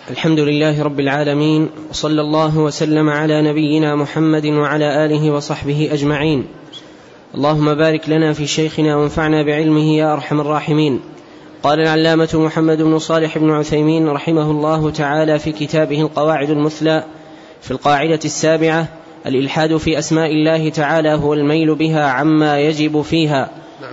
الحمد لله رب العالمين، وصلى الله وسلم على نبينا محمد وعلى آله وصحبه أجمعين. اللهم بارك لنا في شيخنا وانفعنا بعلمه يا أرحم الراحمين. قال العلامة محمد بن صالح بن عثيمين رحمه الله تعالى في كتابه القواعد المثلى في القاعدة 7: الإلحاد في أسماء الله تعالى هو الميل بها عما يجب فيها.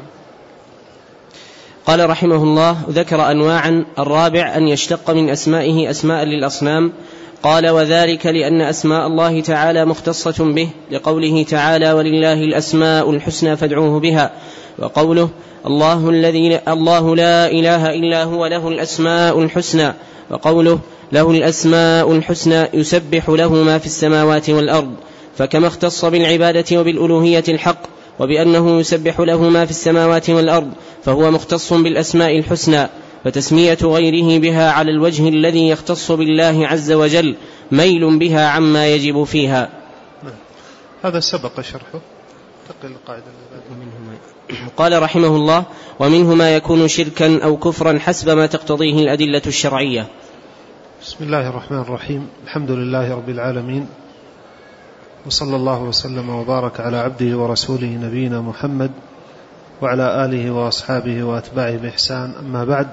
قال رحمه الله: ذكر أنواعا. الرابع أن يشتق من أسمائه أسماء للأصنام. قال: وذلك لأن أسماء الله تعالى مختصة به، لقوله تعالى: ولله الأسماء الحسنى فادعوه بها، وقوله: الله لا إله إلا هو له الأسماء الحسنى، وقوله: له الأسماء الحسنى يسبح له ما في السماوات والأرض. فكما اختص بالعبادة وبالألوهية الحق وبأنه يسبح له ما في السماوات والأرض، فهو مختص بالأسماء الحسنى، فتسمية غيره بها على الوجه الذي يختص بالله عز وجل ميل بها عما يجب فيها. هذا سبق شرحه. تقل القاعدة. قال رحمه الله: ومنه ما يكون شركا أو كفرا حسب ما تقتضيه الأدلة الشرعية. بسم الله الرحمن الرحيم. الحمد لله رب العالمين، وصلى الله وسلم وبارك على عبده ورسوله نبينا محمد وعلى آله وأصحابه وأتباعه بإحسان. أما بعد،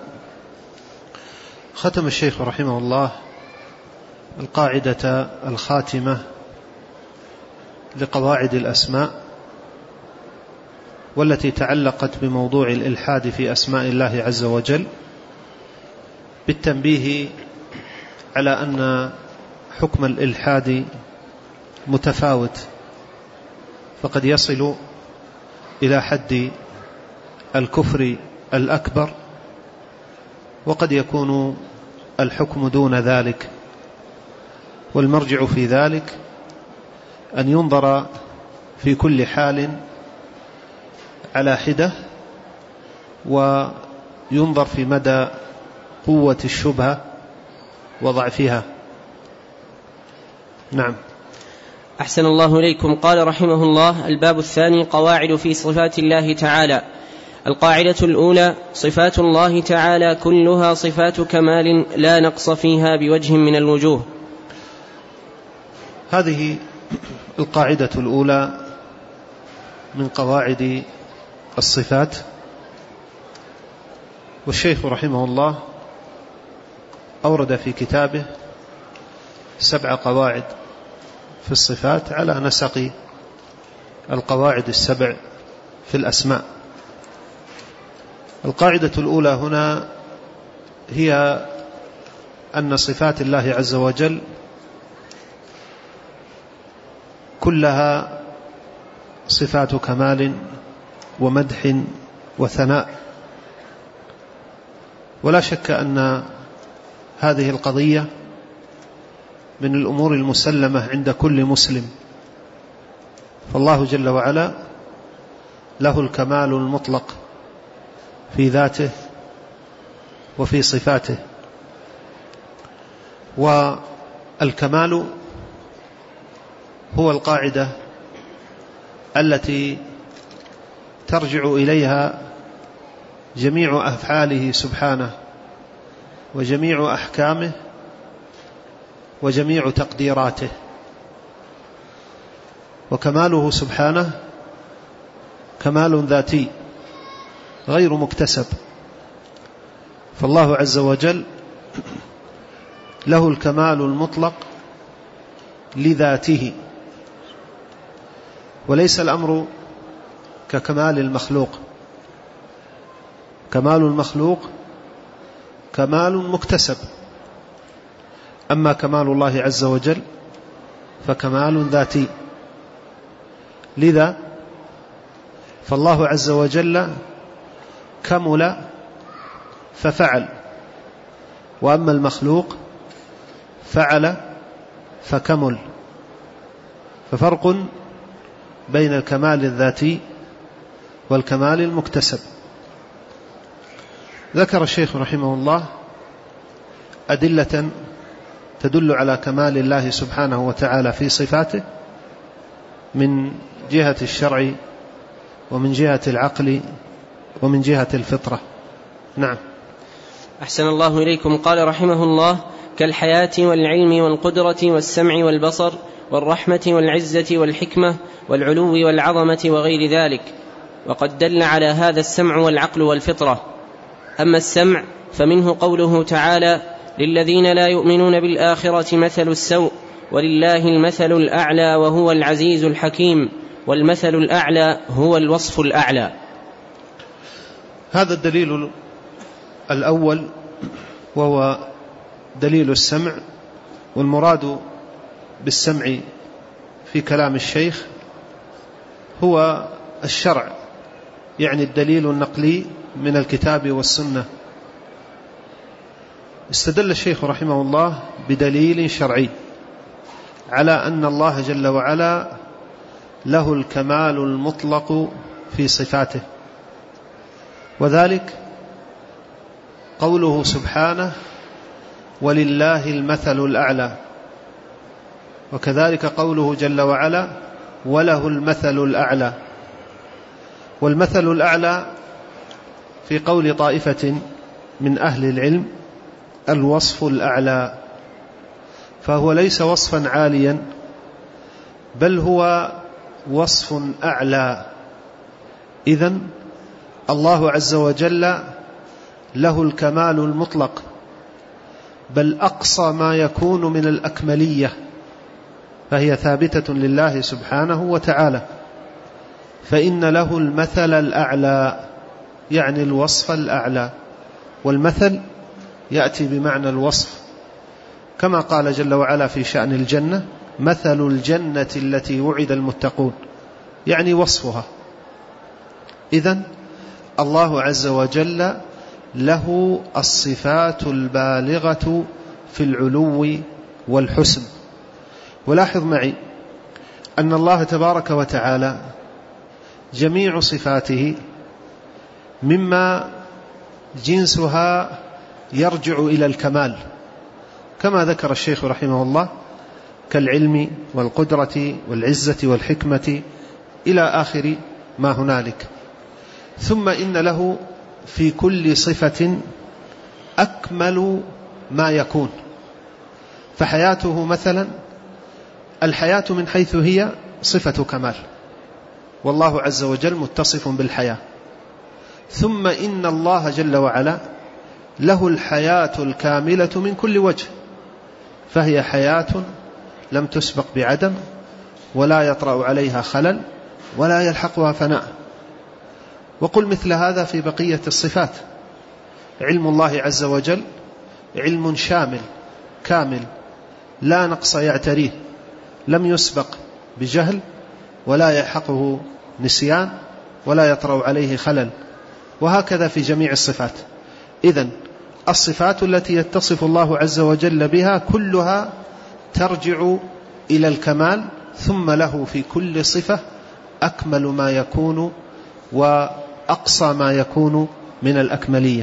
ختم الشيخ رحمه الله القاعدة الخاتمة لقواعد الأسماء، والتي تعلقت بموضوع الإلحاد في أسماء الله عز وجل، بالتنبيه على أن حكم الإلحاد متفاوت، فقد يصل إلى حد الكفر الأكبر، وقد يكون الحكم دون ذلك. والمرجع في ذلك أن ينظر في كل حال على حدة، وينظر في مدى قوة الشبهة وضعفها. نعم. أحسن الله إليكم. قال رحمه الله: الباب الثاني: قواعد في صفات الله تعالى. القاعدة الأولى: صفات الله تعالى كلها صفات كمال لا نقص فيها بوجه من الوجوه. هذه القاعدة الأولى من قواعد الصفات، والشيخ رحمه الله أورد في كتابه 7 قواعد في الصفات على نسق القواعد 7 في الأسماء. القاعدة الأولى هنا هي أن صفات الله عز وجل كلها صفات كمال ومدح وثناء، ولا شك أن هذه القضية من الأمور المسلمة عند كل مسلم، فالله جل وعلا له الكمال المطلق في ذاته وفي صفاته، والكمال هو القاعدة التي ترجع إليها جميع أفعاله سبحانه وجميع أحكامه وجميع تقديراته. وكماله سبحانه كمال ذاتي غير مكتسب، فالله عز وجل له الكمال المطلق لذاته، وليس الأمر ككمال المخلوق. كمال المخلوق كمال مكتسب، أما كمال الله عز وجل فكمال ذاتي. لذا فالله عز وجل كمل ففعل، وأما المخلوق فعل فكمل، ففرق بين الكمال الذاتي والكمال المكتسب. ذكر الشيخ رحمه الله أدلة تدل على كمال الله سبحانه وتعالى في صفاته من جهة الشرع ومن جهة العقل ومن جهة الفطرة. نعم. أحسن الله إليكم. قال رحمه الله: كالحياة والعلم والقدرة والسمع والبصر والرحمة والعزة والحكمة والعلو والعظمة وغير ذلك. وقد دل على هذا السمع والعقل والفطرة. أما السمع فمنه قوله تعالى: للذين لا يؤمنون بالآخرة مثل السوء ولله المثل الأعلى وهو العزيز الحكيم. والمثل الأعلى هو الوصف الأعلى. هذا الدليل الأول وهو دليل السمع. والمراد بالسمع في كلام الشيخ هو الشرع، يعني الدليل النقلي من الكتاب والسنة. استدل الشيخ رحمه الله بدليل شرعي على أن الله جل وعلا له الكمال المطلق في صفاته، وذلك قوله سبحانه: ولله المثل الأعلى، وكذلك قوله جل وعلا: وله المثل الأعلى. والمثل الأعلى في قول طائفة من أهل العلم الوصف الأعلى، فهو ليس وصفا عاليا بل هو وصف أعلى. إذن الله عز وجل له الكمال المطلق، بل أقصى ما يكون من الأكملية، فهي ثابتة لله سبحانه وتعالى. فإن له المثل الأعلى، يعني الوصف الأعلى. والمثل يأتي بمعنى الوصف، كما قال جل وعلا في شأن الجنة: مثل الجنة التي وعد المتقون، يعني وصفها. إذن الله عز وجل له الصفات البالغة في العلو والحسن. ولاحظ معي أن الله تبارك وتعالى جميع صفاته مما جنسها يرجع إلى الكمال، كما ذكر الشيخ رحمه الله: كالعلم والقدرة والعزة والحكمة إلى آخر ما هنالك. ثم إن له في كل صفة أكمل ما يكون. فحياته مثلا، الحياة من حيث هي صفة كمال، والله عز وجل متصف بالحياة. ثم إن الله جل وعلا له الحياة الكاملة من كل وجه، فهي حياة لم تسبق بعدم، ولا يطرأ عليها خلل، ولا يلحقها فناء. وقل مثل هذا في بقية الصفات. علم الله عز وجل علم شامل كامل، لا نقص يعتريه، لم يسبق بجهل، ولا يلحقه نسيان، ولا يطرأ عليه خلل. وهكذا في جميع الصفات. إذن الصفات التي يتصف الله عز وجل بها كلها ترجع إلى الكمال، ثم له في كل صفة أكمل ما يكون وأقصى ما يكون من الأكملية.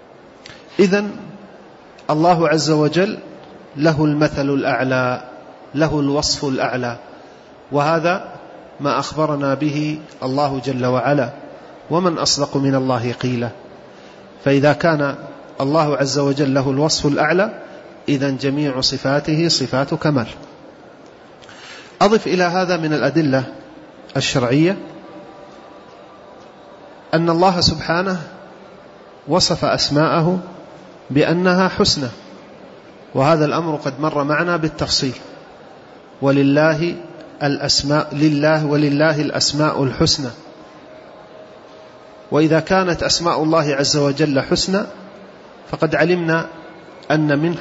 إذن الله عز وجل له المثل الأعلى، له الوصف الأعلى، وهذا ما أخبرنا به الله جل وعلا. ومن أصدق من الله قيلا. فإذا كان الله عز وجل له الوصف الأعلى، إذن جميع صفاته صفات كمال. أضف إلى هذا من الأدلة الشرعية أن الله سبحانه وصف أسماءه بأنها حسنى، وهذا الأمر قد مر معنا بالتفصيل. ولله الأسماء الحسنى. وإذا كانت أسماء الله عز وجل حسنى، فقد علمنا أن من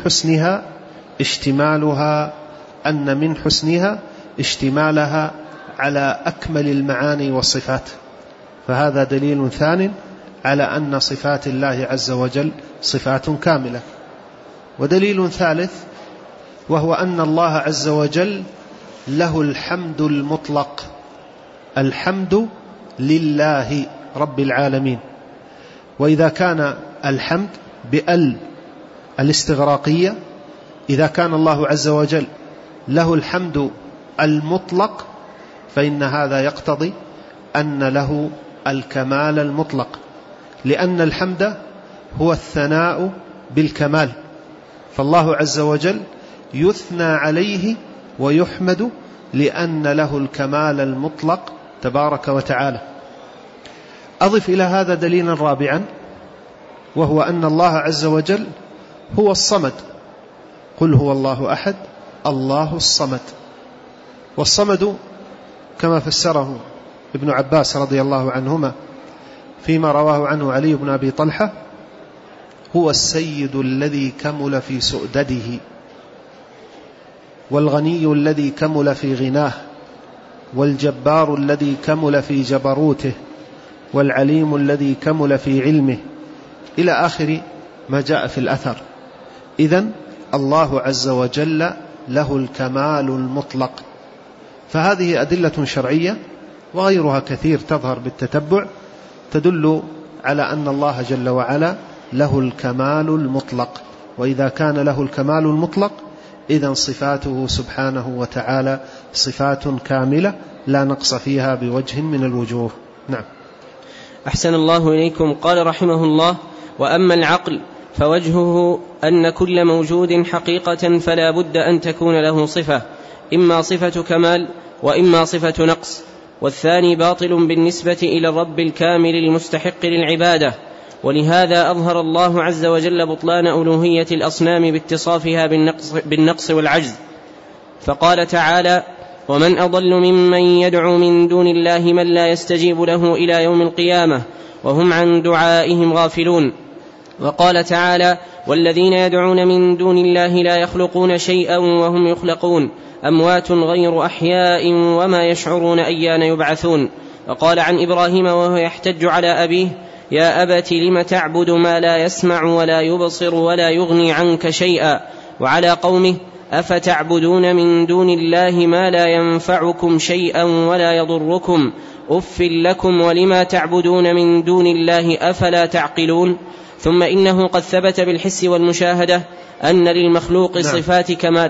حسنها اشتمالها على أكمل المعاني والصفات. فهذا دليل ثان على أن صفات الله عز وجل صفات كاملة. ودليل ثالث وهو أن الله عز وجل له الحمد المطلق. الحمد لله رب العالمين. وإذا كان الحمد بأل الاستغراقية، إذا كان الله عز وجل له الحمد المطلق، فإن هذا يقتضي أن له الكمال المطلق، لأن الحمد هو الثناء بالكمال، فالله عز وجل يثنى عليه ويحمد لأن له الكمال المطلق تبارك وتعالى. أضف إلى هذا دليلا رابعا، وهو أن الله عز وجل هو الصمد. قل هو الله أحد الله الصمد. والصمد كما فسره ابن عباس رضي الله عنهما فيما رواه عنه علي بن أبي طلحة: هو السيد الذي كمل في سؤدده، والغني الذي كمل في غناه، والجبار الذي كمل في جبروته، والعليم الذي كمل في علمه، إلى آخر ما جاء في الأثر. إذن الله عز وجل له الكمال المطلق. فهذه أدلة شرعية وغيرها كثير تظهر بالتتبع تدل على أن الله جل وعلا له الكمال المطلق. وإذا كان له الكمال المطلق إذن صفاته سبحانه وتعالى صفات كاملة لا نقص فيها بوجه من الوجوه. نعم. أحسن الله إليكم. قال رحمه الله: وأما العقل فوجهه أن كل موجود حقيقة فلا بد أن تكون له صفة، إما صفة كمال وإما صفة نقص، والثاني باطل بالنسبة إلى الرب الكامل المستحق للعبادة. ولهذا أظهر الله عز وجل بطلان ألوهية الأصنام باتصافها بالنقص والعجز، فقال تعالى: ومن أضل ممن يدعو من دون الله من لا يستجيب له إلى يوم القيامة وهم عن دعائهم غافلون. وقال تعالى: والذين يدعون من دون الله لا يخلقون شيئا وهم يخلقون أموات غير أحياء وما يشعرون أيان يبعثون. وقال عن إبراهيم وهو يحتج على أبيه: يا أبت لم تعبد ما لا يسمع ولا يبصر ولا يغني عنك شيئا. وعلى قومه: أفتعبدون من دون الله ما لا ينفعكم شيئا ولا يضركم أف لكم ولما تعبدون من دون الله أفلا تعقلون. ثم إنه قد ثبت بالحس والمشاهدة أن للمخلوق صفات كمال.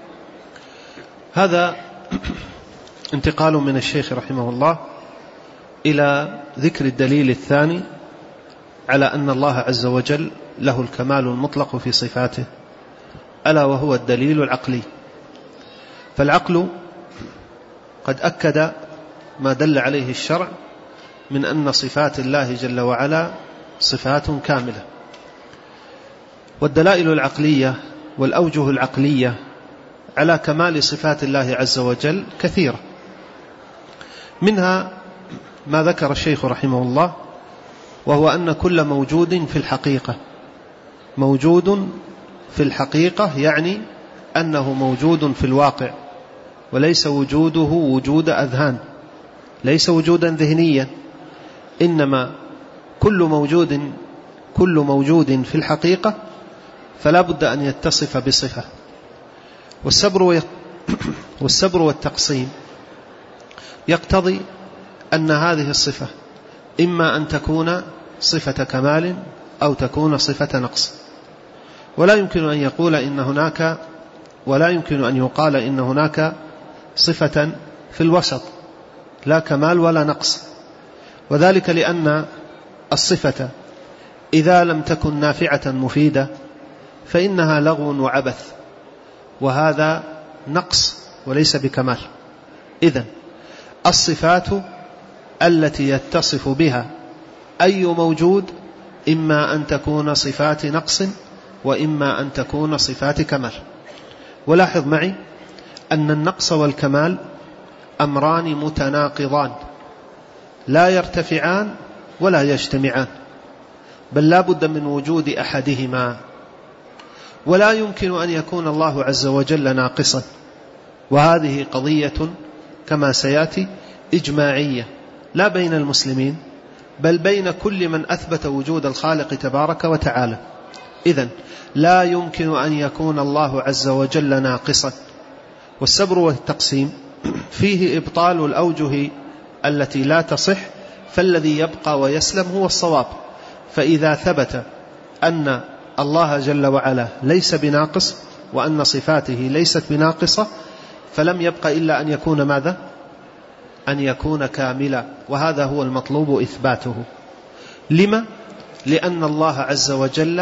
هذا انتقال من الشيخ رحمه الله إلى ذكر الدليل الثاني على أن الله عز وجل له الكمال المطلق في صفاته، ألا وهو الدليل العقلي. فالعقل قد أكد ما دل عليه الشرع من أن صفات الله جل وعلا صفات كاملة. والدلائل العقلية والأوجه العقلية على كمال صفات الله عز وجل كثيرة، منها ما ذكر الشيخ رحمه الله، وهو أن كل موجود في الحقيقة موجود في الحقيقة، يعني أنه موجود في الواقع، وليس وجوده وجود أذهان، ليس وجودا ذهنيا، إنما كل موجود في الحقيقة فلا بد أن يتصف بصفة. والسبر والتقسيم يقتضي أن هذه الصفة إما أن تكون صفة كمال أو تكون صفة نقص، ولا يمكن أن يقال إن هناك صفة في الوسط لا كمال ولا نقص. وذلك لأن الصفة إذا لم تكن نافعة مفيدة فإنها لغو وعبث، وهذا نقص وليس بكمال. إذن الصفات التي يتصف بها أي موجود إما أن تكون صفات نقص وإما أن تكون صفات كمال. ولاحظ معي أن النقص والكمال أمران متناقضان لا يرتفعان ولا يجتمعان، بل لا بد من وجود أحدهما. ولا يمكن أن يكون الله عز وجل ناقصا، وهذه قضية كما سيأتي إجماعية لا بين المسلمين بل بين كل من أثبت وجود الخالق تبارك وتعالى. إذن لا يمكن أن يكون الله عز وجل ناقصا. والسبر والتقسيم فيه إبطال الأوجه التي لا تصح، فالذي يبقى ويسلم هو الصواب. فإذا ثبت أن الله جل وعلا ليس بناقص وأن صفاته ليست بناقصة فلم يبق إلا أن يكون ماذا؟ أن يكون كاملا، وهذا هو المطلوب إثباته. لما؟ لأن الله عز وجل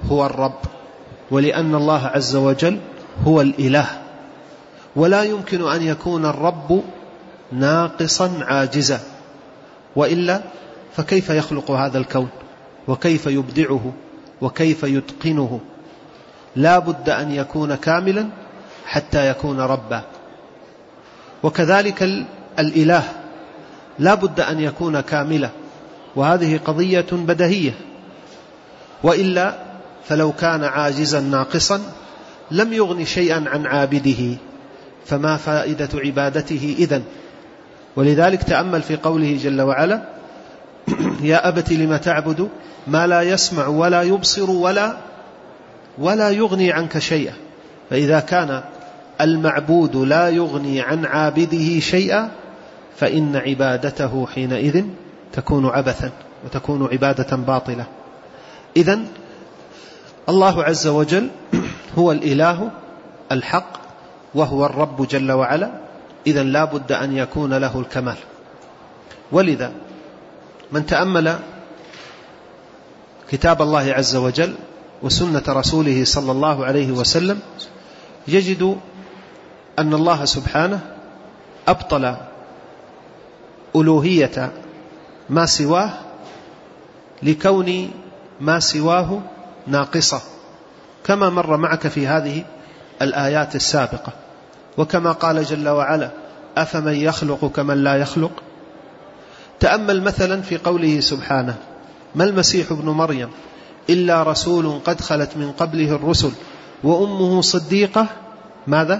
هو الرب، ولأن الله عز وجل هو الإله، ولا يمكن أن يكون الرب ناقصا عاجزا، وإلا فكيف يخلق هذا الكون وكيف يبدعه وكيف يتقنه؟ لا بد أن يكون كاملا حتى يكون ربا. وكذلك الإله لا بد أن يكون كاملا، وهذه قضية بديهية، وإلا فلو كان عاجزا ناقصا لم يغن شيئا عن عابده، فما فائدة عبادته إذن؟ ولذلك تأمل في قوله جل وعلا: يا أبت لم تعبد ما لا يسمع ولا يبصر ولا يغني عنك شيئا. فإذا كان المعبود لا يغني عن عابده شيئا فإن عبادته حينئذ تكون عبثا وتكون عبادة باطلة. إذن الله عز وجل هو الإله الحق وهو الرب جل وعلا، إذن لا بد أن يكون له الكمال. ولذا من تأمل كتاب الله عز وجل وسنة رسوله صلى الله عليه وسلم يجد أن الله سبحانه أبطل ألوهية ما سواه لكون ما سواه ناقصة، كما مر معك في هذه الآيات السابقة. وكما قال جل وعلا: أفمن يخلق كمن لا يخلق. تأمل مثلا في قوله سبحانه: ما المسيح ابن مريم إلا رسول قد خلت من قبله الرسل وأمه صديقة ماذا؟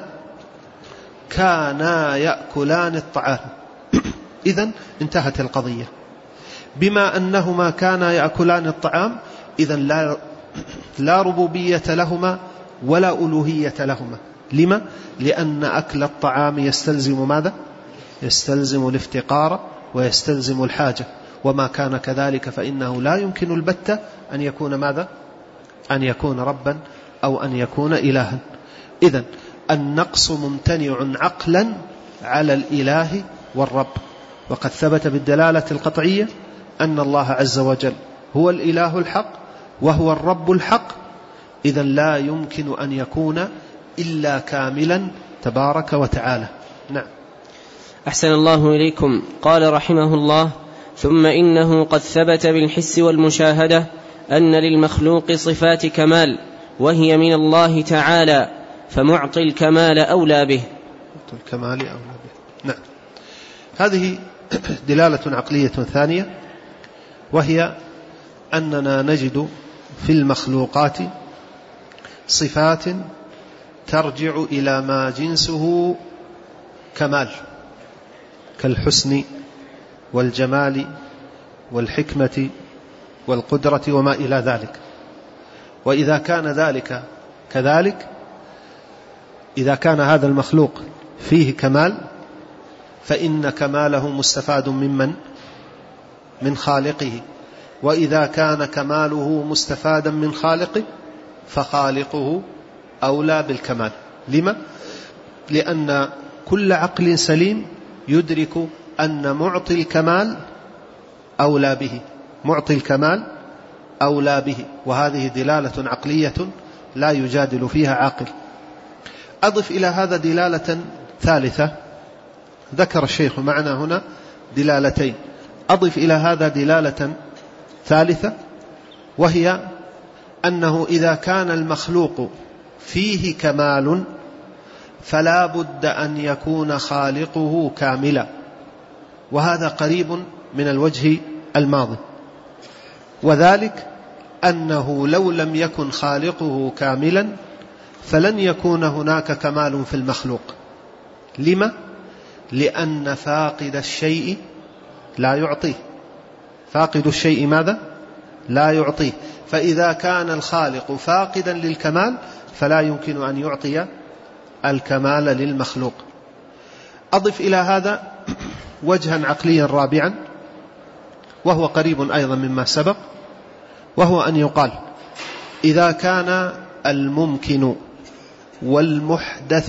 كانا يأكلان الطعام. إذن انتهت القضية. بما أنهما كانا يأكلان الطعام إذن لا ربوبية لهما ولا ألوهية لهما. لما؟ لأن أكل الطعام يستلزم ماذا؟ يستلزم الافتقار ويستلزم الحاجة، وما كان كذلك فإنه لا يمكن البتة أن يكون ماذا؟ أن يكون ربا أو أن يكون إلها. إذن النقص ممتنع عقلا على الإله والرب، وقد ثبت بالدلالة القطعية أن الله عز وجل هو الإله الحق وهو الرب الحق، إذن لا يمكن أن يكون إلا كاملا تبارك وتعالى. نعم. أحسن الله إليكم. قال رحمه الله: ثم إنه قد ثبت بالحس والمشاهدة أن للمخلوق صفات كمال وهي من الله تعالى، فمعطي الكمال أولى به. نعم. هذه دلالة عقلية ثانية، وهي أننا نجد في المخلوقات صفات ترجع إلى ما جنسه كمال، كالحسن والجمال والحكمة والقدرة وما إلى ذلك. وإذا كان ذلك كذلك، إذا كان هذا المخلوق فيه كمال فإن كماله مستفاد من خالقه، وإذا كان كماله مستفادا من خالقه فخالقه أولى بالكمال. لما؟ لأن كل عقل سليم يدرك أن معطي الكمال أولى به، معطي الكمال أولى به، وهذه دلالة عقلية لا يجادل فيها عاقل. أضف إلى هذا دلالة ثالثة، ذكر الشيخ معنا هنا دلالتين، أضف إلى هذا دلالة ثالثة، وهي أنه إذا كان المخلوق فيه كمال فلا بد أن يكون خالقه كاملا، وهذا قريب من الوجه الماضي، وذلك أنه لو لم يكن خالقه كاملا فلن يكون هناك كمال في المخلوق. لما؟ لأن فاقد الشيء لا يعطيه، فاقد الشيء ماذا؟ لا يعطيه. فإذا كان الخالق فاقدا للكمال فلا يمكن أن يعطي الكمال للمخلوق. أضف إلى هذا وجها عقليا رابعا، وهو قريب أيضا مما سبق، وهو أن يقال: إذا كان الممكن والمحدث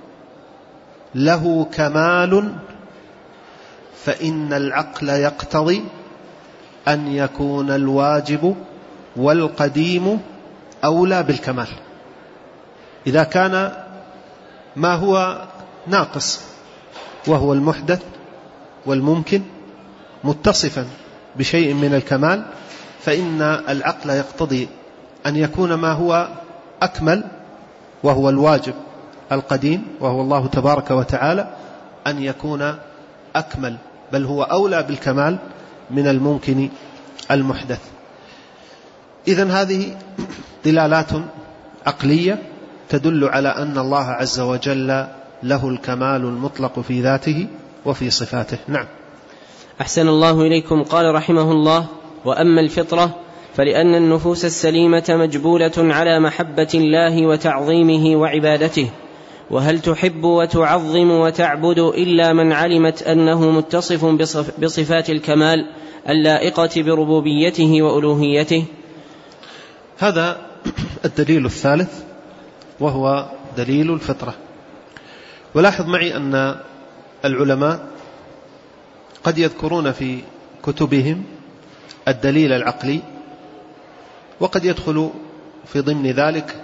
له كمال فإن العقل يقتضي أن يكون الواجب والقديم أولى بالكمال. إذا كان ما هو ناقص وهو المحدث والممكن متصفا بشيء من الكمال، فإن العقل يقتضي أن يكون ما هو أكمل وهو الواجب القديم وهو الله تبارك وتعالى أن يكون أكمل، بل هو أولى بالكمال من الممكن المحدث. إذن هذه دلالات عقلية تدل على أن الله عز وجل له الكمال المطلق في ذاته وفي صفاته. نعم. أحسن الله إليكم. قال رحمه الله: وأما الفطرة فلأن النفوس السليمة مجبولة على محبة الله وتعظيمه وعبادته، وهل تحب وتعظم وتعبد إلا من علمت أنه متصف بصفات الكمال اللائقة بربوبيته وألوهيته. هذا الدليل الثالث وهو دليل الفطرة. ولاحظ معي أن العلماء قد يذكرون في كتبهم الدليل العقلي، وقد يدخل في ضمن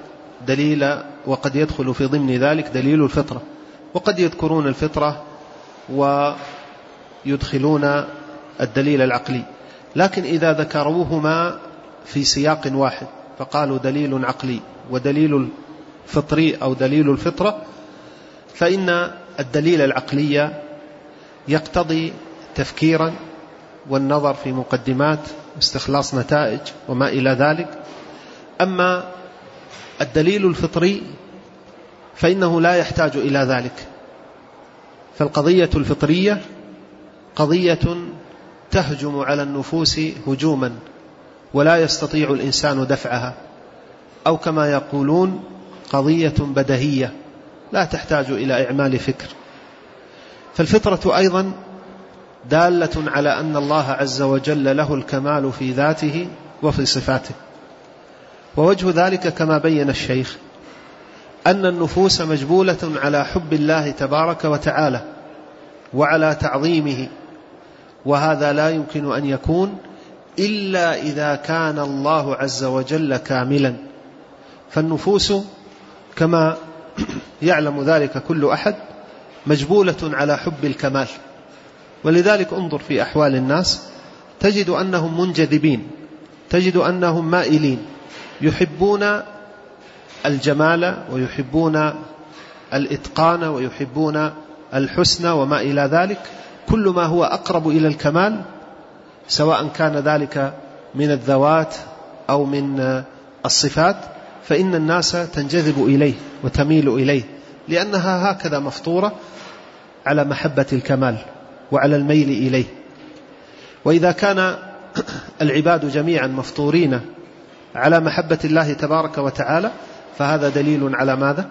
ذلك دليل الفطرة، وقد يذكرون الفطرة ويدخلون الدليل العقلي، لكن إذا ذكروهما في سياق واحد فقالوا دليل عقلي ودليل فطري أو دليل الفطرة، فإن الدليل العقلي يقتضي تفكيرا والنظر في مقدمات واستخلاص نتائج وما إلى ذلك. أما الدليل الفطري فإنه لا يحتاج إلى ذلك، فالقضية الفطرية قضية تهجم على النفوس هجوما ولا يستطيع الإنسان دفعها، أو كما يقولون قضية بديهية لا تحتاج إلى إعمال فكر. فالفطرة أيضا دالة على أن الله عز وجل له الكمال في ذاته وفي صفاته. ووجه ذلك كما بين الشيخ أن النفوس مجبولة على حب الله تبارك وتعالى وعلى تعظيمه، وهذا لا يمكن أن يكون إلا إذا كان الله عز وجل كاملا. فالنفوس كما يعلم ذلك كل أحد مجبولة على حب الكمال، ولذلك انظر في أحوال الناس تجد أنهم منجذبين، تجد أنهم مائلين، يحبون الجمال ويحبون الإتقان ويحبون الحسن وما إلى ذلك، كل ما هو أقرب إلى الكمال سواء كان ذلك من الذوات أو من الصفات، فإن الناس تنجذب إليه وتميل إليه، لأنها هكذا مفطورة على محبة الكمال وعلى الميل إليه. وإذا كان العباد جميعا مفطورين على محبة الله تبارك وتعالى فهذا دليل على ماذا؟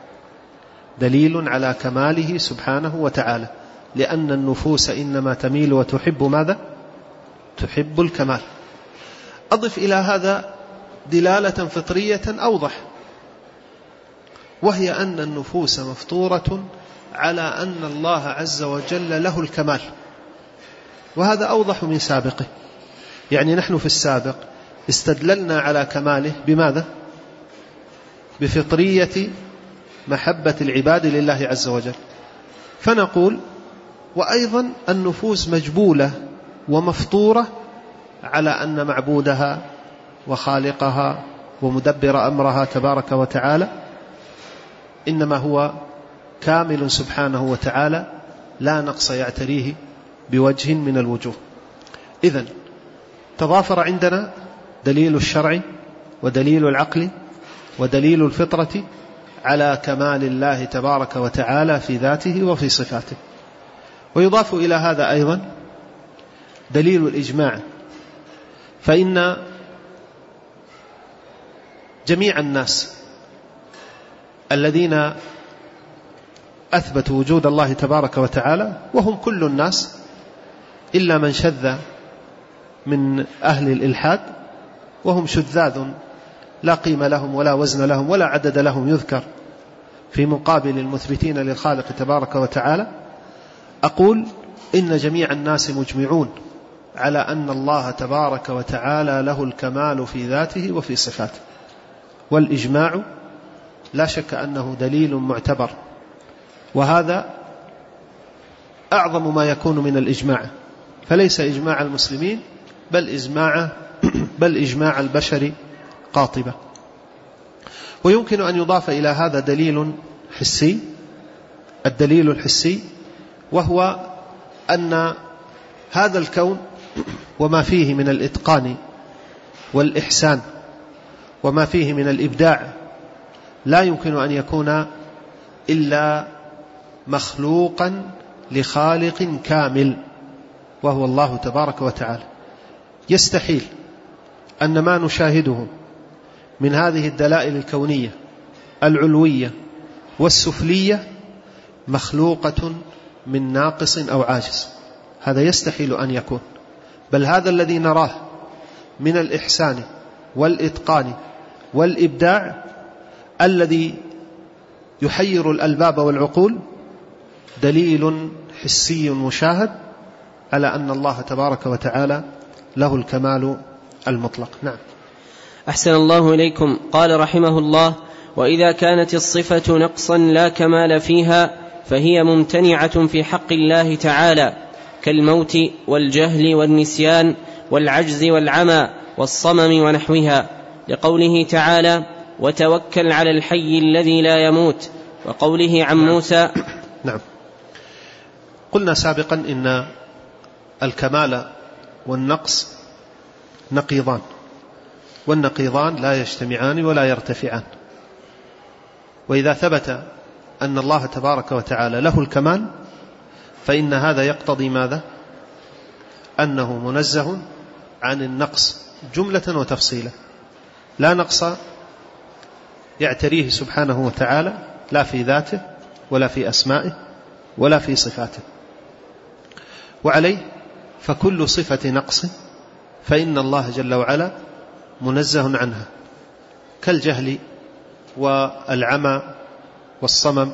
دليل على كماله سبحانه وتعالى، لأن النفوس إنما تميل وتحب ماذا؟ تحب الكمال. أضف إلى هذا دلالة فطرية أوضح، وهي أن النفوس مفطورة على أن الله عز وجل له الكمال، وهذا أوضح من سابقه. يعني نحن في السابق استدللنا على كماله بماذا؟ بفطرية محبة العباد لله عز وجل، فنقول وأيضا النفوس مجبولة ومفطورة على أن معبودها وخالقها ومدبر أمرها تبارك وتعالى إنما هو كامل سبحانه وتعالى لا نقص يعتريه بوجه من الوجوه. إذن تضافر عندنا دليل الشرع ودليل العقل ودليل الفطرة على كمال الله تبارك وتعالى في ذاته وفي صفاته. ويضاف إلى هذا أيضا دليل الإجماع، فإن جميع الناس الذين أثبتوا وجود الله تبارك وتعالى، وهم كل الناس إلا من شذ من أهل الإلحاد، وهم شذاذ لا قيمة لهم ولا وزن لهم ولا عدد لهم يذكر في مقابل المثبتين للخالق تبارك وتعالى، أقول إن جميع الناس مجمعون على أن الله تبارك وتعالى له الكمال في ذاته وفي صفاته. والإجماع لا شك أنه دليل معتبر، وهذا أعظم ما يكون من الإجماع، فليس إجماع المسلمين بل إجماع البشر قاطبة. ويمكن أن يضاف إلى هذا دليل حسي، الدليل الحسي وهو أن هذا الكون وما فيه من الإتقان والإحسان وما فيه من الإبداع لا يمكن أن يكون إلا مخلوقا لخالق كامل وهو الله تبارك وتعالى. يستحيل أن ما نشاهده من هذه الدلائل الكونية العلوية والسفلية مخلوقة من ناقص أو عاجز، هذا يستحيل أن يكون، بل هذا الذي نراه من الإحسان والإتقان والإبداع الذي يحير الألباب والعقول دليل حسي مشاهد على أن الله تبارك وتعالى له الكمال المطلق. نعم. أحسن الله إليكم. قال رحمه الله: وإذا كانت الصفة نقصا لا كمال فيها فهي ممتنعة في حق الله تعالى، كالموت والجهل والنسيان والعجز والعمى والصمم ونحوها، لقوله تعالى: وتوكل على الحي الذي لا يموت، وقوله عن موسى. نعم. قلنا سابقا إن الكمال والنقص نقيضان، والنقيضان لا يجتمعان ولا يرتفعان، وإذا ثبت أن الله تبارك وتعالى له الكمال فإن هذا يقتضي ماذا؟ أنه منزه عن النقص جملة وتفصيلا، لا نقص يعتريه سبحانه وتعالى لا في ذاته ولا في أسمائه ولا في صفاته، وعليه فكل صفة نقص فإن الله جل وعلا منزه عنها، كالجهل والعمى والصمم،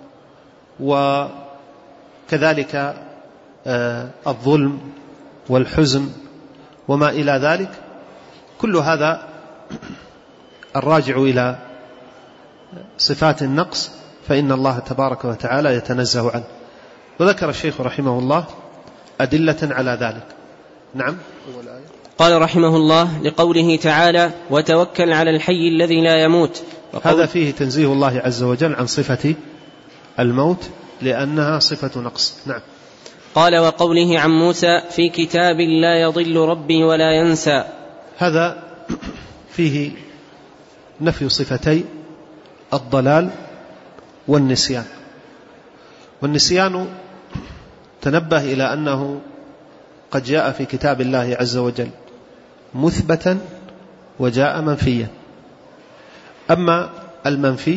وكذلك الظلم والحزن وما إلى ذلك، كل هذا الراجع إلى صفات النقص فإن الله تبارك وتعالى يتنزه عنه. وذكر الشيخ رحمه الله أدلة على ذلك. نعم. قال رحمه الله: لقوله تعالى: وتوكل على الحي الذي لا يموت، هذا فيه تنزيه الله عز وجل عن صفة الموت لأنها صفة نقص. نعم. قال: وقوله عن موسى: في كتاب لا يضل ربي ولا ينسى، هذا فيه نفي صفتي الضلال والنسيان. والنسيان تنبه إلى أنه قد جاء في كتاب الله عز وجل مثبتا وجاء منفيا. أما المنفي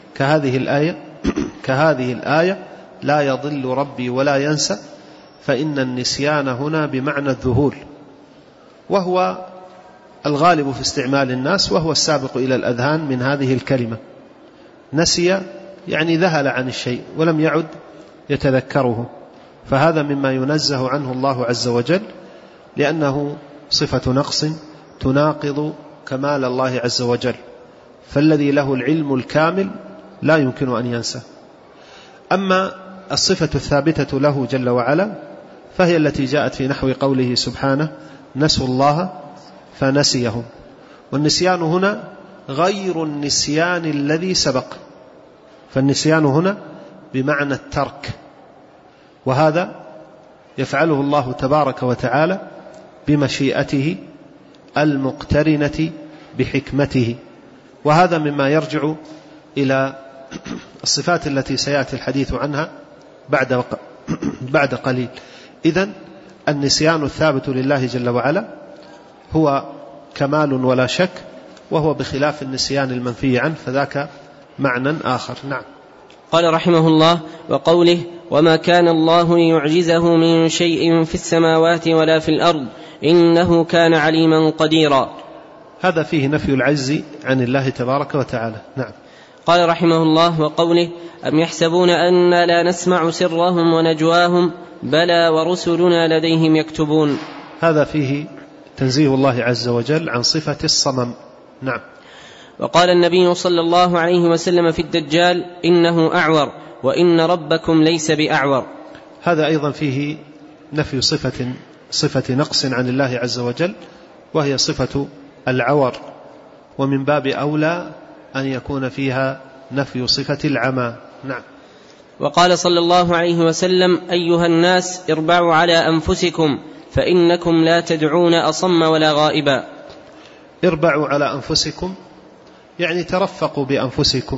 كهذه الآية لا يضل ربي ولا ينسى، فإن النسيان هنا بمعنى الذهول، وهو الغالب في استعمال الناس، وهو السابق إلى الأذهان من هذه الكلمة. نسي يعني ذهل عن الشيء ولم يعد يتذكره، فهذا مما ينزه عنه الله عز وجل، لأنه صفة نقص تناقض كمال الله عز وجل، فالذي له العلم الكامل لا يمكن أن ينسى. أما الصفة الثابتة له جل وعلا فهي التي جاءت في نحو قوله سبحانه: نسوا الله فنسيهم. والنسيان هنا غير النسيان الذي سبق، فالنسيان هنا بمعنى الترك، وهذا يفعله الله تبارك وتعالى بمشيئته المقترنة بحكمته، وهذا مما يرجع إلى الصفات التي سيأتي الحديث عنها بعد قليل. إذن النسيان الثابت لله جل وعلا هو كمال ولا شك، وهو بخلاف النسيان المنفي عنه، فذاك معنى آخر. نعم. قال رحمه الله: وقوله: وما كان الله ليعجزه من شيء في السماوات ولا في الأرض إنه كان عليما قديرا، هذا فيه نفي العجز عن الله تبارك وتعالى. نعم. قال رحمه الله: وقوله: أم يحسبون أن لا نسمع سرهم ونجواهم بلى ورسلنا لديهم يكتبون، هذا فيه تنزيه الله عز وجل عن صفة الصمم. نعم. وقال النبي صلى الله عليه وسلم في الدجال: إنه أعور وإن ربكم ليس بأعور. هذا أيضا فيه نفي صفة نقص عن الله عز وجل، وهي صفة العور، ومن باب أولى أن يكون فيها نفي صفة العمى. نعم. وقال صلى الله عليه وسلم: أيها الناس اربعوا على أنفسكم فإنكم لا تدعون أصم ولا غائبا. اربعوا على أنفسكم يعني ترفقوا بأنفسكم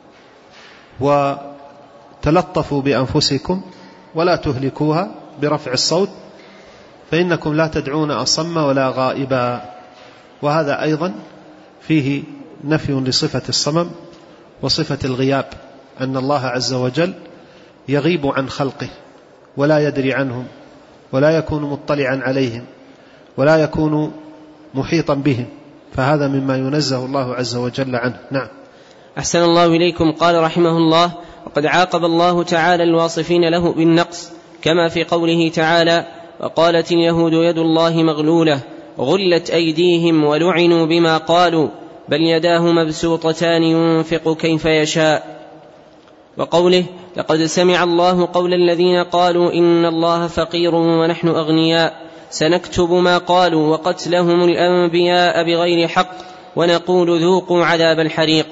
وتلطفوا بأنفسكم ولا تهلكوها برفع الصوت، فإنكم لا تدعون أصم ولا غائبا. وهذا أيضا فيه نفي لصفة الصمم وصفة الغياب، أن الله عز وجل يغيب عن خلقه ولا يدري عنهم ولا يكون مطلعا عليهم ولا يكون محيطا بهم، فهذا مما ينزه الله عز وجل عنه. نعم. أحسن الله إليكم. قال رحمه الله: وقد عاقب الله تعالى الواصفين له بالنقص، كما في قوله تعالى: وقالت اليهود يد الله مغلولة غلت أيديهم ولعنوا بما قالوا بل يداه مبسوطتان ينفق كيف يشاء. وقوله: لقد سمع الله قول الذين قالوا إن الله فقير ونحن أغنياء سنكتب ما قالوا وقتلهم الأنبياء بغير حق ونقول ذوقوا عذاب الحريق.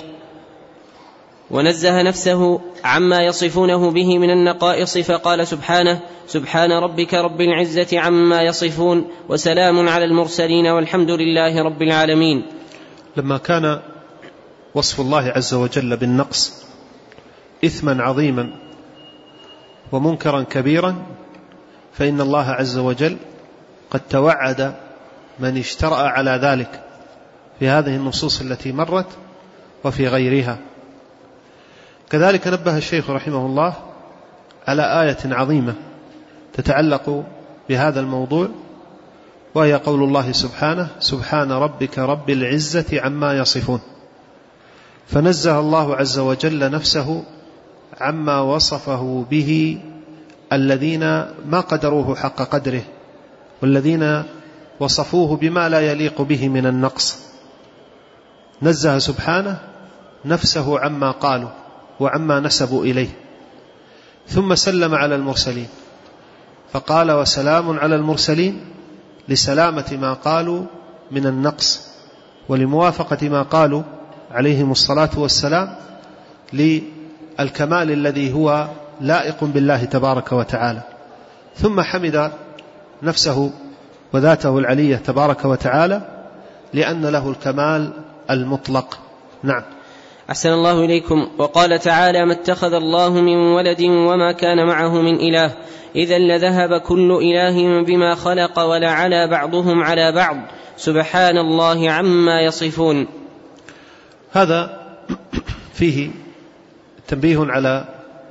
ونزه نفسه عما يصفونه به من النقائص، فقال سبحانه: سبحان ربك رب العزة عما يصفون وسلام على المرسلين والحمد لله رب العالمين. لما كان وصف الله عز وجل بالنقص إثما عظيما ومنكرا كبيرا، فإن الله عز وجل قد توعد من اشترأ على ذلك في هذه النصوص التي مرت وفي غيرها. كذلك نبه الشيخ رحمه الله على آية عظيمة تتعلق بهذا الموضوع، وهي قول الله سبحانه: سبحان ربك رب العزة عما يصفون. فنزه الله عز وجل نفسه عما وصفه به الذين ما قدروه حق قدره، والذين وصفوه بما لا يليق به من النقص. نزه سبحانه نفسه عما قالوا وعما نسبوا إليه، ثم سلم على المرسلين فقال: وسلام على المرسلين، لسلامة ما قالوا من النقص ولموافقة ما قالوا عليهم الصلاة والسلام للكمال الذي هو لائق بالله تبارك وتعالى. ثم حمد نفسه وذاته العلية تبارك وتعالى لأن له الكمال المطلق. نعم. أحسن الله إليكم. وقال تعالى: ما اتخذ الله من ولد وما كان معه من إله إذا لذهب كل إله بما خلق ولعلى بعضهم على بعض سبحان الله عما يصفون. هذا فيه تنبيه على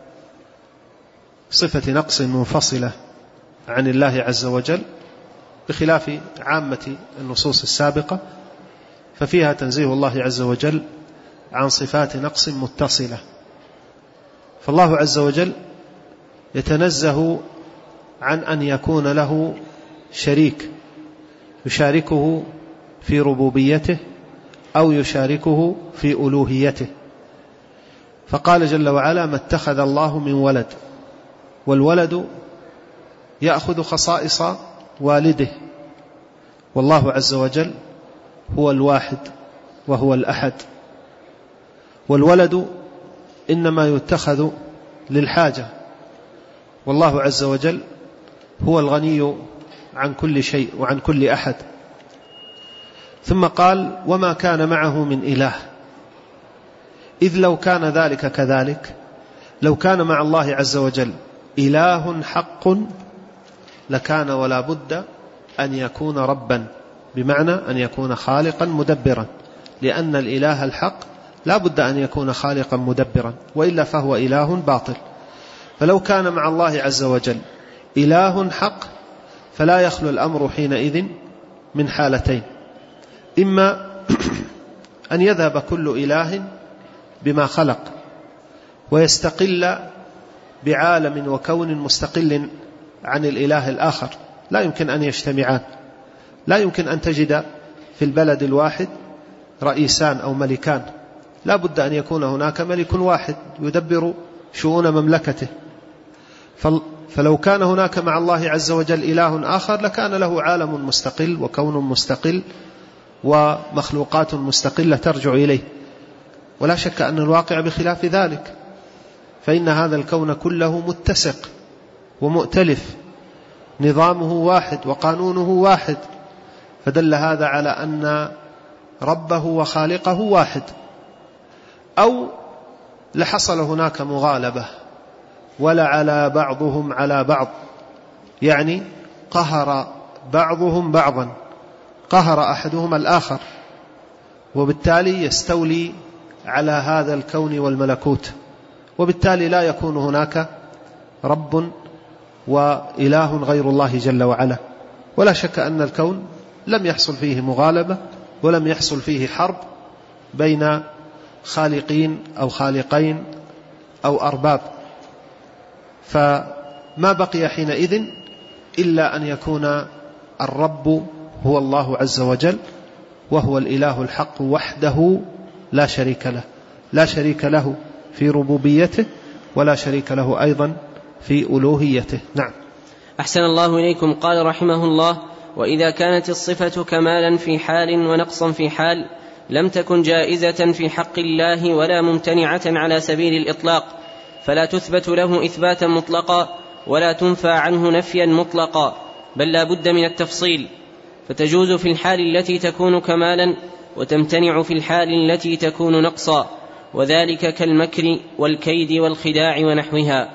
صفة نقص منفصلة عن الله عز وجل بخلاف عامة النصوص السابقة، ففيها تنزيه الله عز وجل عن صفات نقص متصلة. فالله عز وجل يتنزه عن أن يكون له شريك يشاركه في ربوبيته أو يشاركه في ألوهيته. فقال جل وعلا: ما اتخذ الله من ولد، والولد يأخذ خصائص والده، والله عز وجل هو الواحد وهو الأحد، والولد إنما يتخذ للحاجة، والله عز وجل هو الغني عن كل شيء وعن كل أحد. ثم قال: وما كان معه من إله، إذ لو كان ذلك كذلك، لو كان مع الله عز وجل إله حق لكان ولا بد أن يكون ربا، بمعنى أن يكون خالقا مدبرا، لأن الإله الحق لا بد أن يكون خالقا مدبرا، وإلا فهو إله باطل. فلو كان مع الله عز وجل إله حق فلا يخلو الأمر حينئذ من حالتين: إما أن يذهب كل إله بما خلق ويستقل بعالم وكون مستقل عن الإله الآخر، لا يمكن أن يجتمعان، لا يمكن أن تجد في البلد الواحد رئيسان أو ملكان، لا بد أن يكون هناك ملك واحد يدبر شؤون مملكته. فلو كان هناك مع الله عز وجل إله آخر لكان له عالم مستقل وكون مستقل ومخلوقات مستقلة ترجع إليه، ولا شك أن الواقع بخلاف ذلك، فإن هذا الكون كله متسق ومؤتلف، نظامه واحد وقانونه واحد، فدل هذا على أن ربه وخالقه واحد. أو لحصل هناك مغالبة ولعلى بعضهم على بعض، يعني قهر بعضهم بعضا، قهر أحدهما الآخر، وبالتالي يستولي على هذا الكون والملكوت، وبالتالي لا يكون هناك رب وإله غير الله جل وعلا. ولا شك أن الكون لم يحصل فيه مغالبة ولم يحصل فيه حرب بين خالقين أو خالقين أو أرباب، فما بقي حينئذ إلا أن يكون الرب هو الله عز وجل، وهو الإله الحق وحده لا شريك له، لا شريك له في ربوبيته ولا شريك له أيضا في ألوهيته. نعم. أحسن الله إليكم. قال رحمه الله: وإذا كانت الصفة كمالا في حال ونقصا في حال لم تكن جائزة في حق الله ولا ممتنعة على سبيل الإطلاق، فلا تثبت له إثباتا مطلقا ولا تنفى عنه نفيا مطلقا، بل لا بد من التفصيل، فتجوز في الحال التي تكون كمالا وتمتنع في الحال التي تكون نقصا، وذلك كالمكر والكيد والخداع ونحوها.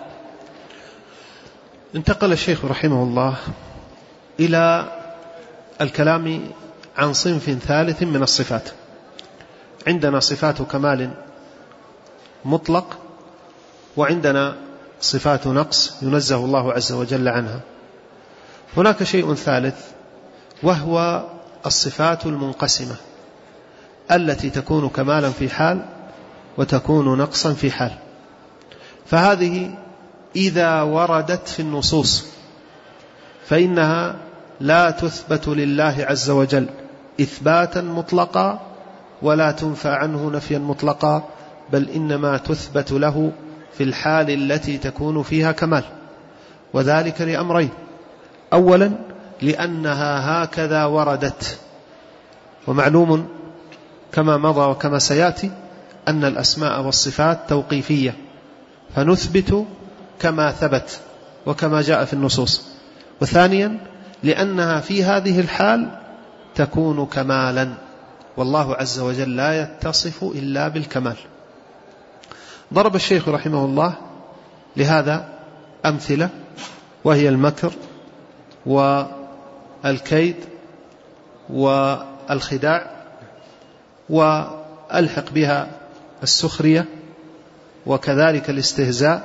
انتقل الشيخ رحمه الله إلى الكلام عن صنف ثالث من الصفات. عندنا صفات كمال مطلق، وعندنا صفات نقص ينزه الله عز وجل عنها. هناك شيء ثالث وهو الصفات المنقسمة التي تكون كمالا في حال وتكون نقصا في حال، فهذه إذا وردت في النصوص فإنها لا تثبت لله عز وجل إثباتا مطلقا ولا تنفى عنه نفيا مطلقا، بل إنما تثبت له في الحال التي تكون فيها كمال، وذلك لأمرين: أولا لأنها هكذا وردت، ومعلوم كما مضى وكما سيأتي أن الأسماء والصفات توقيفية، فنثبت كما ثبت وكما جاء في النصوص. وثانيا لأنها في هذه الحال تكون كمالا، والله عز وجل لا يتصف إلا بالكمال. ضرب الشيخ رحمه الله لهذا أمثلة، وهي المكر والكيد والخداع، وألحق بها السخرية، وكذلك الاستهزاء،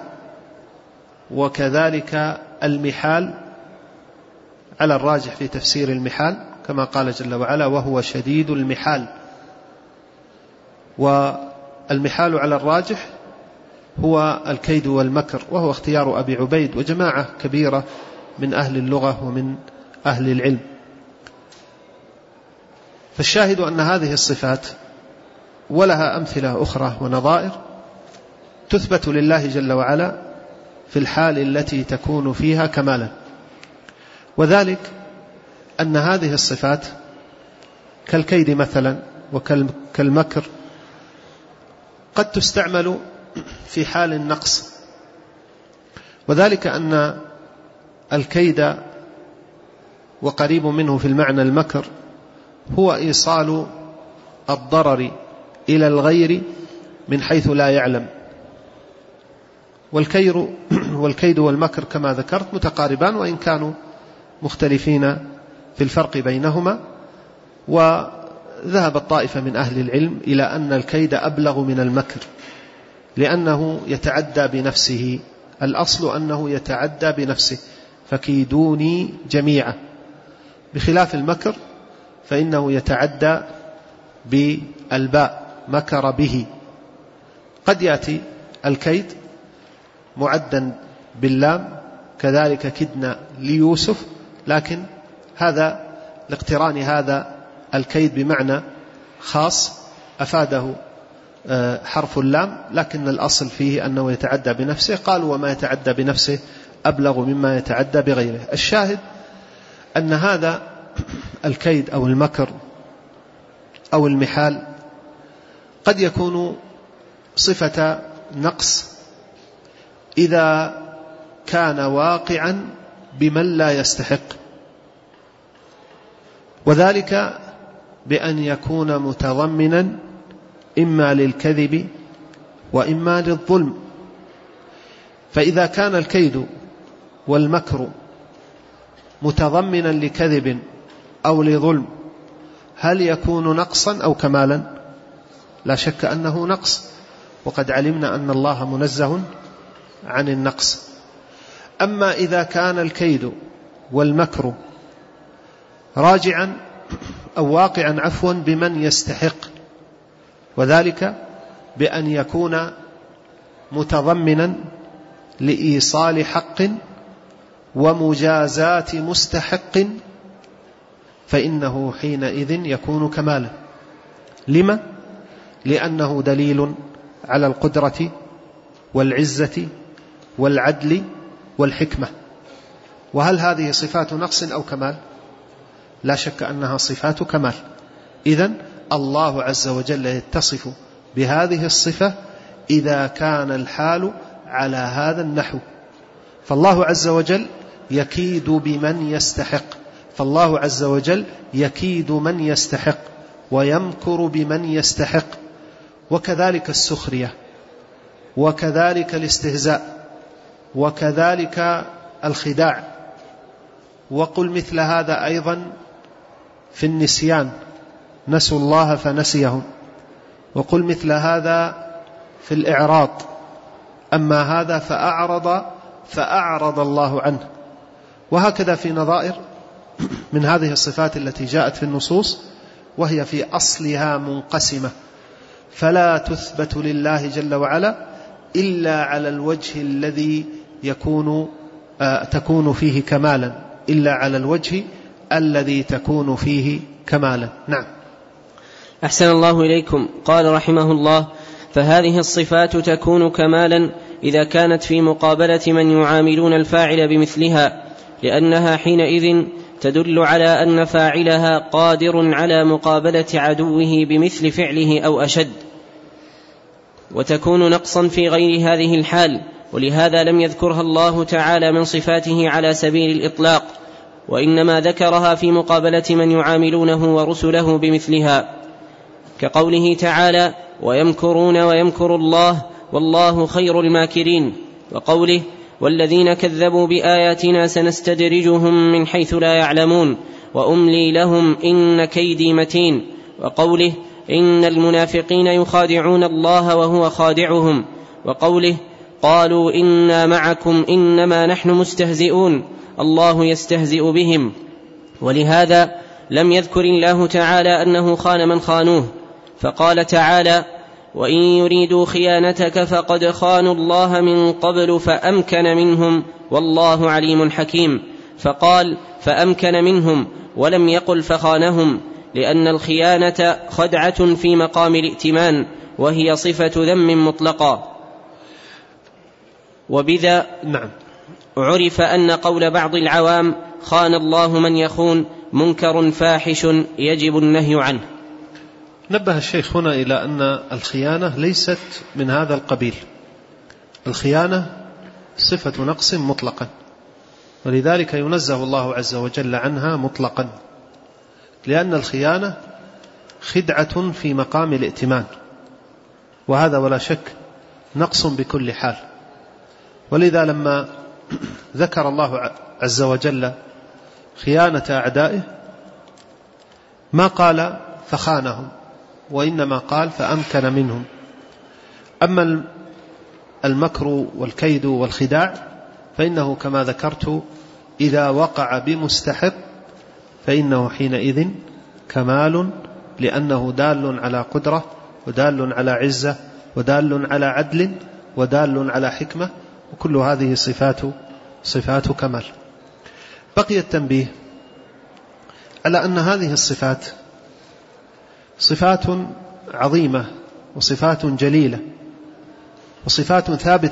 وكذلك المحال، على الراجح في تفسير المحال كما قال جل وعلا: وهو شديد المحال. والمحال على الراجح هو الكيد والمكر، وهو اختيار أبي عبيد وجماعة كبيرة من أهل اللغة ومن أهل العلم. فالشاهد أن هذه الصفات ولها أمثلة أخرى ونظائر تثبت لله جل وعلا في الحال التي تكون فيها كمالا، وذلك أن هذه الصفات كالكيد مثلا وكالمكر قد تستعمل في حال النقص، وذلك أن الكيد وقريب منه في المعنى المكر هو إيصال الضرر إلى الغير من حيث لا يعلم. والكيد والمكر كما ذكرت متقاربان وإن كانوا مختلفين في الفرق بينهما، وذهب الطائفة من أهل العلم إلى أن الكيد أبلغ من المكر لأنه يتعدى بنفسه، الأصل أنه يتعدى بنفسه، فكيدوني جميعا، بخلاف المكر فإنه يتعدى بالباء، مكر به. قد يأتي الكيد معدا باللام، كذلك كدنا ليوسف، لكن هذا لاقتران هذا الكيد بمعنى خاص أفاده حرف اللام، لكن الأصل فيه أنه يتعدى بنفسه. قالوا وما يتعدى بنفسه أبلغ مما يتعدى بغيره. الشاهد أن هذا الكيد أو المكر أو المحال قد يكون صفة نقص إذا كان واقعا بمن لا يستحق، وذلك بأن يكون متضمنا إما للكذب وإما للظلم. فإذا كان الكيد والمكر متضمنا لكذب أو لظلم هل يكون نقصا أو كمالا؟ لا شك أنه نقص، وقد علمنا أن الله منزه عن النقص. أما إذا كان الكيد والمكر راجعا أو واقعا بمن يستحق، وذلك بأن يكون متضمنا لإيصال حق ومجازاة مستحق، فإنه حينئذ يكون كمالا. لما؟ لأنه دليل على القدرة والعزة والعدل والحكمة. وهل هذه صفات نقص أو كمال؟ لا شك أنها صفات كمال. إذن الله عز وجل يتصف بهذه الصفة إذا كان الحال على هذا النحو. فالله عز وجل يكيد بمن يستحق، فالله عز وجل يكيد من يستحق ويمكر بمن يستحق، وكذلك السخرية، وكذلك الاستهزاء، وكذلك الخداع. وقل مثل هذا أيضا في النسيان، نسوا الله فنسيهم. وقل مثل هذا في الإعراض، أما هذا فأعرض الله عنه. وهكذا في نظائر من هذه الصفات التي جاءت في النصوص، وهي في أصلها منقسمة، فلا تثبت لله جل وعلا إلا على الوجه الذي تكون فيه كمالا، إلا على الوجه الذي تكون فيه كمالا. نعم. أحسن الله إليكم. قال رحمه الله: فهذه الصفات تكون كمالا إذا كانت في مقابلة من يعاملون الفاعل بمثلها، لأنها حينئذ تدل على أن فاعلها قادر على مقابلة عدوه بمثل فعله أو أشد، وتكون نقصا في غير هذه الحال. ولهذا لم يذكرها الله تعالى من صفاته على سبيل الإطلاق، وإنما ذكرها في مقابلة من يعاملونه ورسله بمثلها، كقوله تعالى: ويمكرون ويمكر الله والله خير الماكرين، وقوله: والذين كذبوا بآياتنا سنستدرجهم من حيث لا يعلمون وأملي لهم إن كيدي متين، وقوله: إن المنافقين يخادعون الله وهو خادعهم، وقوله: قالوا إنا معكم إنما نحن مستهزئون الله يستهزئ بهم. ولهذا لم يذكر الله تعالى أنه خان من خانوه، فقال تعالى: وإن يريدوا خيانتك فقد خانوا الله من قبل فأمكن منهم والله عليم حكيم. فقال فأمكن منهم ولم يقل فخانهم، لأن الخيانة خدعة في مقام الائتمان، وهي صفة ذم مطلقة. وبذا عرف أن قول بعض العوام خان الله من يخون منكر فاحش يجب النهي عنه. نبه الشيخ هنا إلى أن الخيانة ليست من هذا القبيل. الخيانة صفة نقص مطلقا، ولذلك ينزه الله عز وجل عنها مطلقا، لأن الخيانة خدعة في مقام الائتمان، وهذا ولا شك نقص بكل حال. ولذا لما ذكر الله عز وجل خيانة أعدائه ما قال فخانهم، وإنما قال فأمكن منهم. أما المكر والكيد والخداع فإنه كما ذكرت إذا وقع بمستحق فإنه حينئذ كمال، لأنه دال على قدرة، ودال على عزة، ودال على عدل، ودال على حكمة، وكل هذه صفات كمال. بقي التنبيه على أن هذه الصفات صفات عظيمة وصفات جليلة وصفات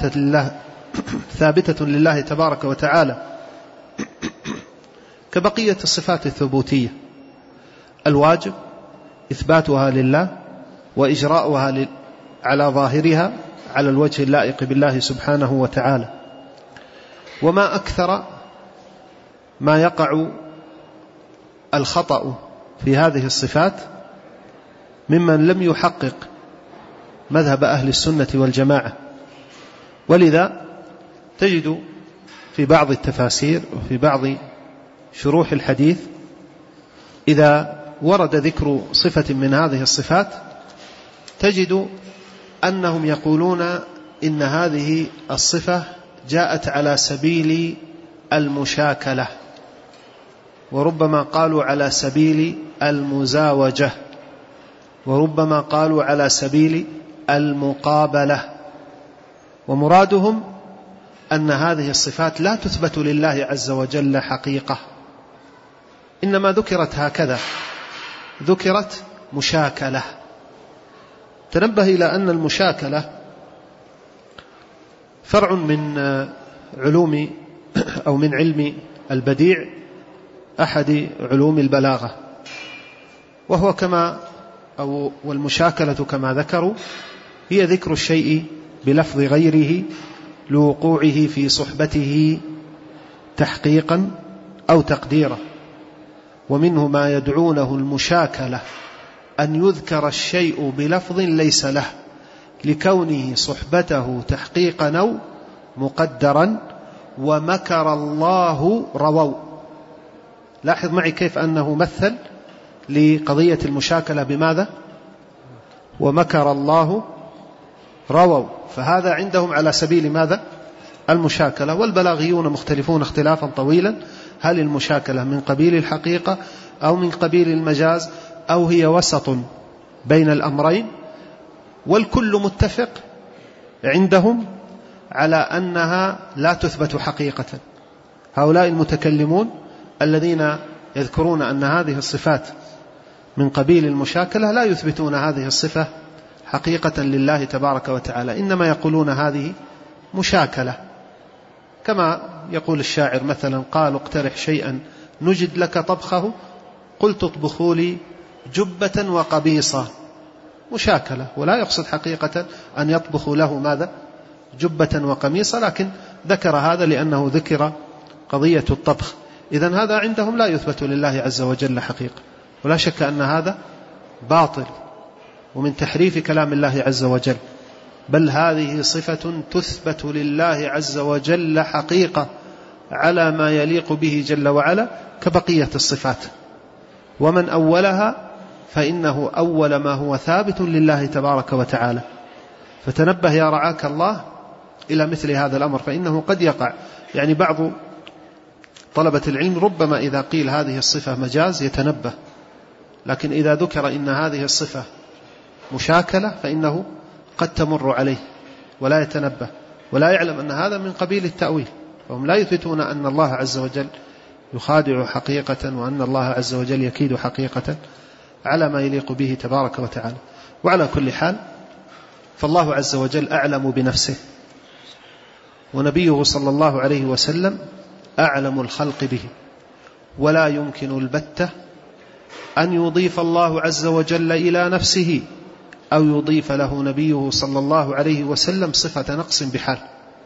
ثابتة لله تبارك وتعالى كبقية الصفات الثبوتية، الواجب إثباتها لله وإجراؤها على ظاهرها على الوجه اللائق بالله سبحانه وتعالى. وما أكثر ما يقع الخطأ في هذه الصفات ممن لم يحقق مذهب أهل السنة والجماعة. ولذا تجد في بعض التفاسير وفي بعض شروح الحديث إذا ورد ذكر صفة من هذه الصفات تجد أنهم يقولون إن هذه الصفة جاءت على سبيل المشاكلة، وربما قالوا على سبيل المزاوجة، وربما قالوا على سبيل المقابلة. ومرادهم أن هذه الصفات لا تثبت لله عز وجل حقيقة، إنما ذكرت هكذا، ذكرت مشاكلة. تنبه إلى أن المشاكلة فرع من علوم أو من علم البديع، أحد علوم البلاغة، وهو والمشاكلة كما ذكروا هي ذكر الشيء بلفظ غيره لوقوعه في صحبته تحقيقا أو تقديرا. ومنه ما يدعونه المشاكلة أن يذكر الشيء بلفظ ليس له لكونه صحبته تحقيقا أو مقدرا. ومكر الله رووا. لاحظ معي كيف أنه مثل لقضية المشاكلة بماذا؟ ومكر الله رووا. فهذا عندهم على سبيل ماذا؟ المشاكلة. والبلاغيون مختلفون اختلافا طويلا، هل المشاكلة من قبيل الحقيقة أو من قبيل المجاز أو هي وسط بين الأمرين؟ والكل متفق عندهم على أنها لا تثبت حقيقة. هؤلاء المتكلمون الذين يذكرون أن هذه الصفات من قبيل المشاكلة لا يثبتون هذه الصفة حقيقة لله تبارك وتعالى، إنما يقولون هذه مشاكلة. كما يقول الشاعر مثلا: قالوا اقترح شيئا نجد لك طبخه، قلت اطبخوا لي جبة وقبيصة. مشاكلة، ولا يقصد حقيقة أن يطبخوا له ماذا؟ جبة وقميصة، لكن ذكر هذا لأنه ذكر قضية الطبخ. إذن هذا عندهم لا يثبت لله عز وجل حقيقة، ولا شك أن هذا باطل ومن تحريف كلام الله عز وجل، بل هذه صفة تثبت لله عز وجل حقيقة على ما يليق به جل وعلا كبقية الصفات. ومن أولها فإنه أول ما هو ثابت لله تبارك وتعالى. فتنبه يا رعاك الله إلى مثل هذا الأمر، فإنه قد يقع يعني بعض طلبة العلم ربما إذا قيل هذه الصفة مجاز يتنبه، لكن إذا ذكر إن هذه الصفة مشاكلة فإنه قد تمر عليه ولا يتنبه ولا يعلم أن هذا من قبيل التأويل. فهم لا يثبتون أن الله عز وجل يخادع حقيقة وأن الله عز وجل يكيد حقيقة على ما يليق به تبارك وتعالى. وعلى كل حال فالله عز وجل أعلم بنفسه، ونبيه صلى الله عليه وسلم أعلم الخلق به، ولا يمكن البتة أن يضيف الله عز وجل إلى نفسه أو يضيف له نبيه صلى الله عليه وسلم صفة نقص بحال.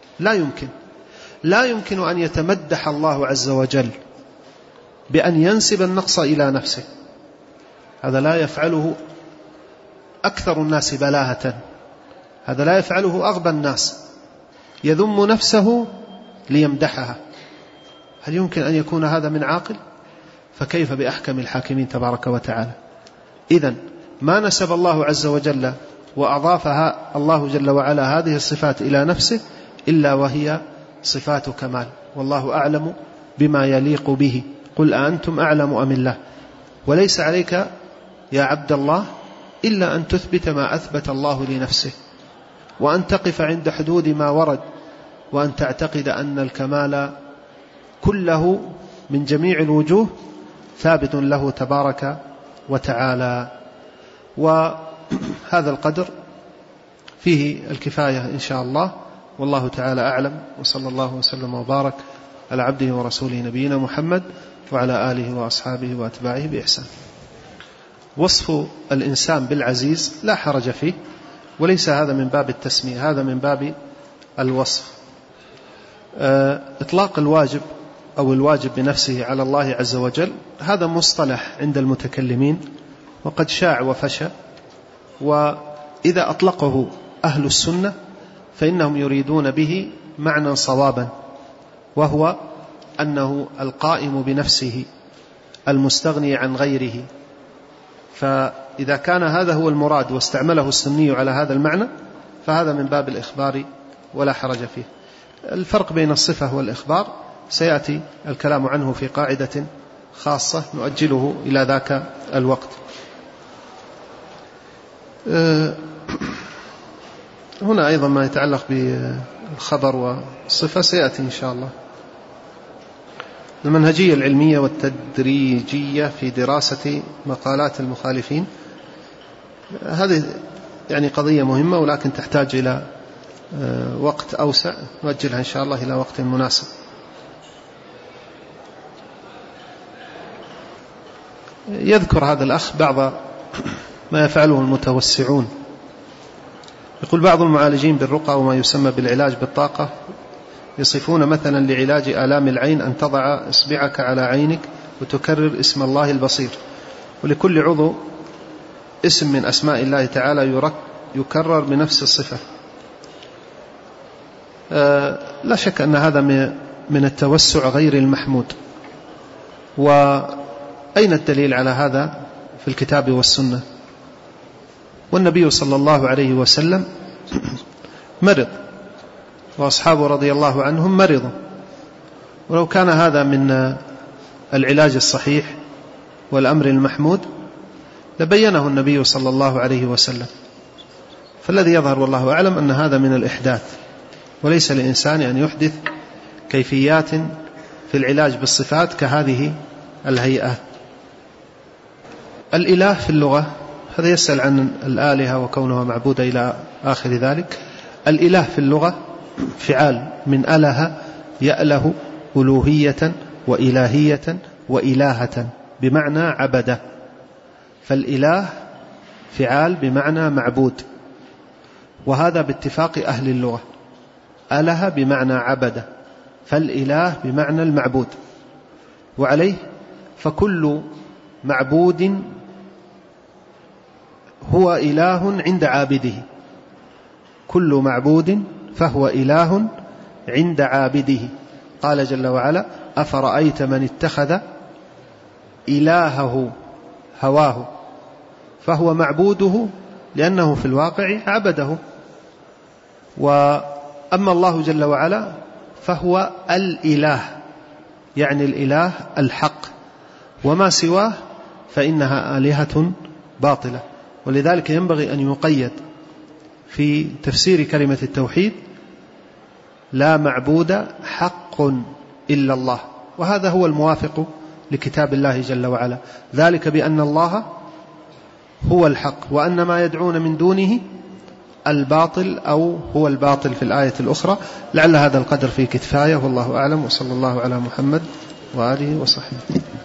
لا يمكن أن يتمدح الله عز وجل بأن ينسب النقص إلى نفسه، هذا لا يفعله أكثر الناس بلاهة، هذا لا يفعله أغبى الناس، يذم نفسه ليمدحها. هل يمكن أن يكون هذا من عاقل؟ فكيف بأحكم الحاكمين تبارك وتعالى؟ إذن ما نسب الله عز وجل وأضافها الله جل وعلا هذه الصفات إلى نفسه إلا وهي صفات كمال، والله أعلم بما يليق به. قل أأنتم أعلم أم الله؟ وليس عليك يا عبد الله إلا أن تثبت ما أثبت الله لنفسه، وأن تقف عند حدود ما ورد، وأن تعتقد أن الكمال كله من جميع الوجوه ثابت له تبارك وتعالى. هذا القدر فيه الكفاية إن شاء الله، والله تعالى أعلم، وصلى الله وسلم وبارك على عبده ورسوله نبينا محمد وعلى آله وأصحابه وأتباعه بإحسان. وصف الإنسان بالعزيز لا حرج فيه، وليس هذا من باب التسمية، هذا من باب الوصف. إطلاق الواجب أو الواجب بنفسه على الله عز وجل هذا مصطلح عند المتكلمين وقد شاع وفشى، وإذا أطلقه أهل السنة فإنهم يريدون به معنى صوابا، وهو أنه القائم بنفسه المستغني عن غيره. فإذا كان هذا هو المراد واستعمله السني على هذا المعنى فهذا من باب الإخبار ولا حرج فيه. الفرق بين الصفة والإخبار سيأتي الكلام عنه في قاعدة خاصة نؤجله إلى ذاك الوقت. هنا أيضا ما يتعلق بالخبر والصفة سيأتي إن شاء الله. المنهجية العلمية والتدريجية في دراسة مقالات المخالفين، هذه يعني قضية مهمة ولكن تحتاج إلى وقت أوسع، نؤجلها إن شاء الله إلى وقت مناسب. يذكر هذا الأخ بعض ما يفعله المتوسعون. يقول بعض المعالجين بالرقى وما يسمى بالعلاج بالطاقة يصفون مثلا لعلاج آلام العين أن تضع إصبعك على عينك وتكرر اسم الله البصير، ولكل عضو اسم من أسماء الله تعالى يكرر بنفس الصفة. لا شك أن هذا من التوسع غير المحمود. وأين الدليل على هذا في الكتاب والسنة؟ والنبي صلى الله عليه وسلم مرض وأصحابه رضي الله عنهم مرضوا، ولو كان هذا من العلاج الصحيح والأمر المحمود لبينه النبي صلى الله عليه وسلم. فالذي يظهر والله أعلم أن هذا من الإحداث، وليس للإنسان أن يحدث كيفيات في العلاج بالصفات كهذه الهيئة. الإله في اللغة هذا يسأل عن الآلهة وكونها معبودة إلى آخر ذلك. الإله في اللغة فعال من أله يأله ألوهية وإلهية وإلهة بمعنى عبده، فالإله فعال بمعنى معبود، وهذا باتفاق أهل اللغة. أله بمعنى عبده، فالإله بمعنى المعبود، وعليه فكل معبود هو إله عند عابده، كل معبود فهو إله عند عابده. قال جل وعلا: أفرأيت من اتخذ إلهه هواه، فهو معبوده لأنه في الواقع عبده. وأما الله جل وعلا فهو الإله، يعني الإله الحق، وما سواه فإنها آلهة باطلة. ولذلك ينبغي أن يقيد في تفسير كلمة التوحيد: لا معبود حق إلا الله. وهذا هو الموافق لكتاب الله جل وعلا، ذلك بأن الله هو الحق وأن ما يدعون من دونه الباطل أو هو الباطل في الآية الأخرى. لعل هذا القدر فيه كفاية، والله أعلم، وصلى الله على محمد وآله وصحبه.